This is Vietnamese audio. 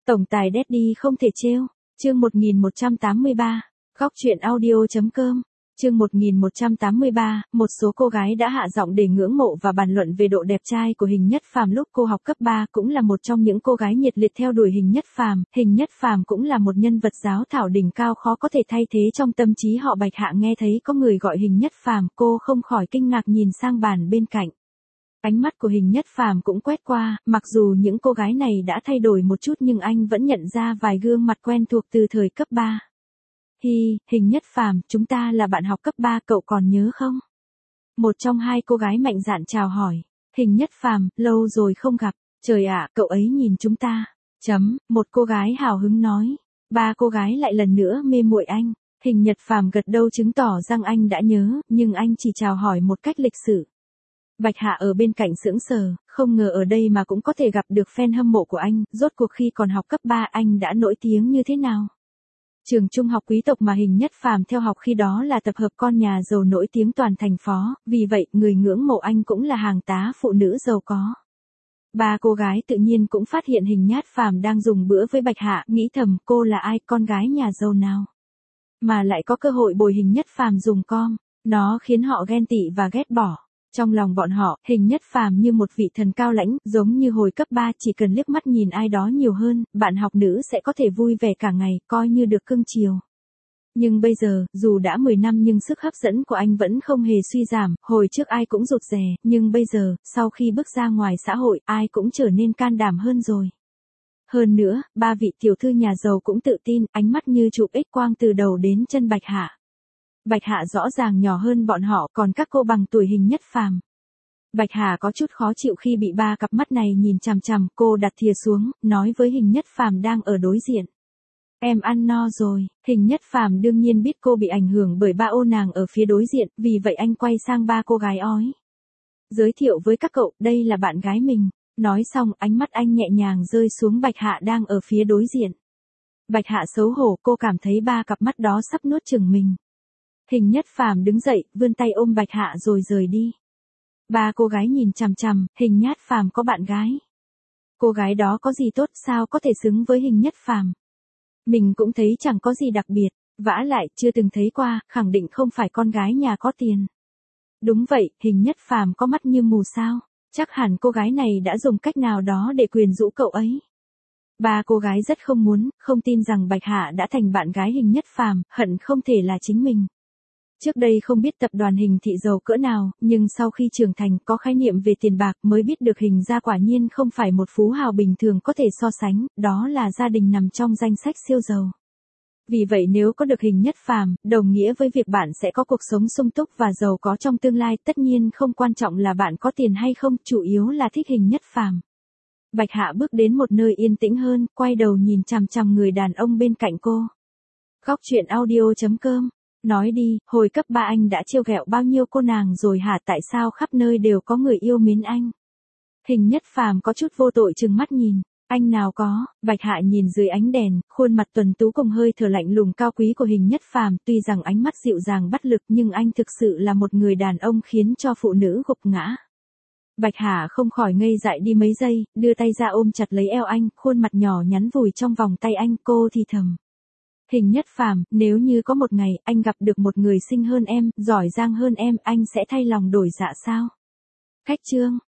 Tổng tài Daddy không thể trêu. Chương 1183. Góc truyện audio.com. Chương 1183, một số cô gái đã hạ giọng để ngưỡng mộ và bàn luận về độ đẹp trai của Hình Nhất Phàm lúc cô học cấp 3, cũng là một trong những cô gái nhiệt liệt theo đuổi Hình Nhất Phàm. Hình Nhất Phàm cũng là một nhân vật giáo thảo đỉnh cao khó có thể thay thế trong tâm trí họ. Bạch Hạ nghe thấy có người gọi Hình Nhất Phàm, cô không khỏi kinh ngạc nhìn sang bàn bên cạnh. Ánh mắt của Hình Nhất Phàm cũng quét qua, mặc dù những cô gái này đã thay đổi một chút nhưng anh vẫn nhận ra vài gương mặt quen thuộc từ thời cấp 3. Hi, Hình Nhất Phàm, chúng ta là bạn học cấp 3, cậu còn nhớ không? Một trong hai cô gái mạnh dạn chào hỏi. Hình Nhất Phàm, lâu rồi không gặp. Trời ạ, cậu ấy nhìn chúng ta. Một cô gái hào hứng nói. Ba cô gái lại lần nữa mê muội anh. Hình Nhất Phàm gật đầu chứng tỏ rằng anh đã nhớ, nhưng anh chỉ chào hỏi một cách lịch sự. Bạch Hạ ở bên cạnh sững sờ, không ngờ ở đây mà cũng có thể gặp được fan hâm mộ của anh, rốt cuộc khi còn học cấp 3 anh đã nổi tiếng như thế nào. Trường trung học quý tộc mà Hình Nhất Phàm theo học khi đó là tập hợp con nhà giàu nổi tiếng toàn thành phố, vì vậy người ngưỡng mộ anh cũng là hàng tá phụ nữ giàu có. Ba cô gái tự nhiên cũng phát hiện Hình Nhất Phàm đang dùng bữa với Bạch Hạ, nghĩ thầm cô là ai, con gái nhà giàu nào mà lại có cơ hội bồi Hình Nhất Phàm dùng com, nó khiến họ ghen tị và ghét bỏ. Trong lòng bọn họ, Hình Nhất Phàm như một vị thần cao lãnh, giống như hồi cấp 3 chỉ cần liếc mắt nhìn ai đó nhiều hơn, bạn học nữ sẽ có thể vui vẻ cả ngày, coi như được cưng chiều. Nhưng bây giờ, dù đã 10 năm nhưng sức hấp dẫn của anh vẫn không hề suy giảm, hồi trước ai cũng rụt rè, nhưng bây giờ, sau khi bước ra ngoài xã hội, ai cũng trở nên can đảm hơn rồi. Hơn nữa, ba vị tiểu thư nhà giàu cũng tự tin, ánh mắt như chụp X quang từ đầu đến chân Bạch Hạ. Bạch Hạ rõ ràng nhỏ hơn bọn họ, còn các cô bằng tuổi Hình Nhất Phàm. Bạch Hạ có chút khó chịu khi bị ba cặp mắt này nhìn chằm chằm, cô đặt thìa xuống, nói với Hình Nhất Phàm đang ở đối diện. Em ăn no rồi. Hình Nhất Phàm đương nhiên biết cô bị ảnh hưởng bởi ba ô nàng ở phía đối diện, vì vậy anh quay sang ba cô gái ói. Giới thiệu với các cậu, đây là bạn gái mình. Nói xong, ánh mắt anh nhẹ nhàng rơi xuống Bạch Hạ đang ở phía đối diện. Bạch Hạ xấu hổ, cô cảm thấy ba cặp mắt đó sắp nuốt chửng mình. Hình Nhất Phàm đứng dậy, vươn tay ôm Bạch Hạ rồi rời đi. Ba cô gái nhìn chằm chằm, Hình Nhất Phàm có bạn gái. Cô gái đó có gì tốt, sao có thể xứng với Hình Nhất Phàm? Mình cũng thấy chẳng có gì đặc biệt, vả lại chưa từng thấy qua, khẳng định không phải con gái nhà có tiền. Đúng vậy, Hình Nhất Phàm có mắt như mù sao? Chắc hẳn cô gái này đã dùng cách nào đó để quyến rũ cậu ấy. Ba cô gái rất không muốn, không tin rằng Bạch Hạ đã thành bạn gái Hình Nhất Phàm, hận không thể là chính mình. Trước đây không biết tập đoàn Hình thị giàu cỡ nào, nhưng sau khi trưởng thành có khái niệm về tiền bạc mới biết được Hình gia quả nhiên không phải một phú hào bình thường có thể so sánh, đó là gia đình nằm trong danh sách siêu giàu. Vì vậy nếu có được Hình Nhất Phàm, đồng nghĩa với việc bạn sẽ có cuộc sống sung túc và giàu có trong tương lai, tất nhiên không quan trọng là bạn có tiền hay không, chủ yếu là thích Hình Nhất Phàm. Bạch Hạ bước đến một nơi yên tĩnh hơn, quay đầu nhìn chằm chằm người đàn ông bên cạnh cô. Góc truyện audio.com. Nói đi, hồi cấp 3 anh đã trêu ghẹo bao nhiêu cô nàng rồi hả, tại sao khắp nơi đều có người yêu mến anh? Hình Nhất Phàm có chút vô tội trừng mắt nhìn. Anh nào có? Bạch Hạ nhìn dưới ánh đèn, khuôn mặt tuấn tú cùng hơi thở lạnh lùng cao quý của Hình Nhất Phàm, tuy rằng ánh mắt dịu dàng bắt lực nhưng anh thực sự là một người đàn ông khiến cho phụ nữ gục ngã. Bạch Hạ không khỏi ngây dại đi mấy giây, đưa tay ra ôm chặt lấy eo anh, khuôn mặt nhỏ nhắn vùi trong vòng tay anh, cô thì thầm. Hình Nhất Phàm, nếu như có một ngày anh gặp được một người xinh hơn em, giỏi giang hơn em, anh sẽ thay lòng đổi dạ sao? Khách chương.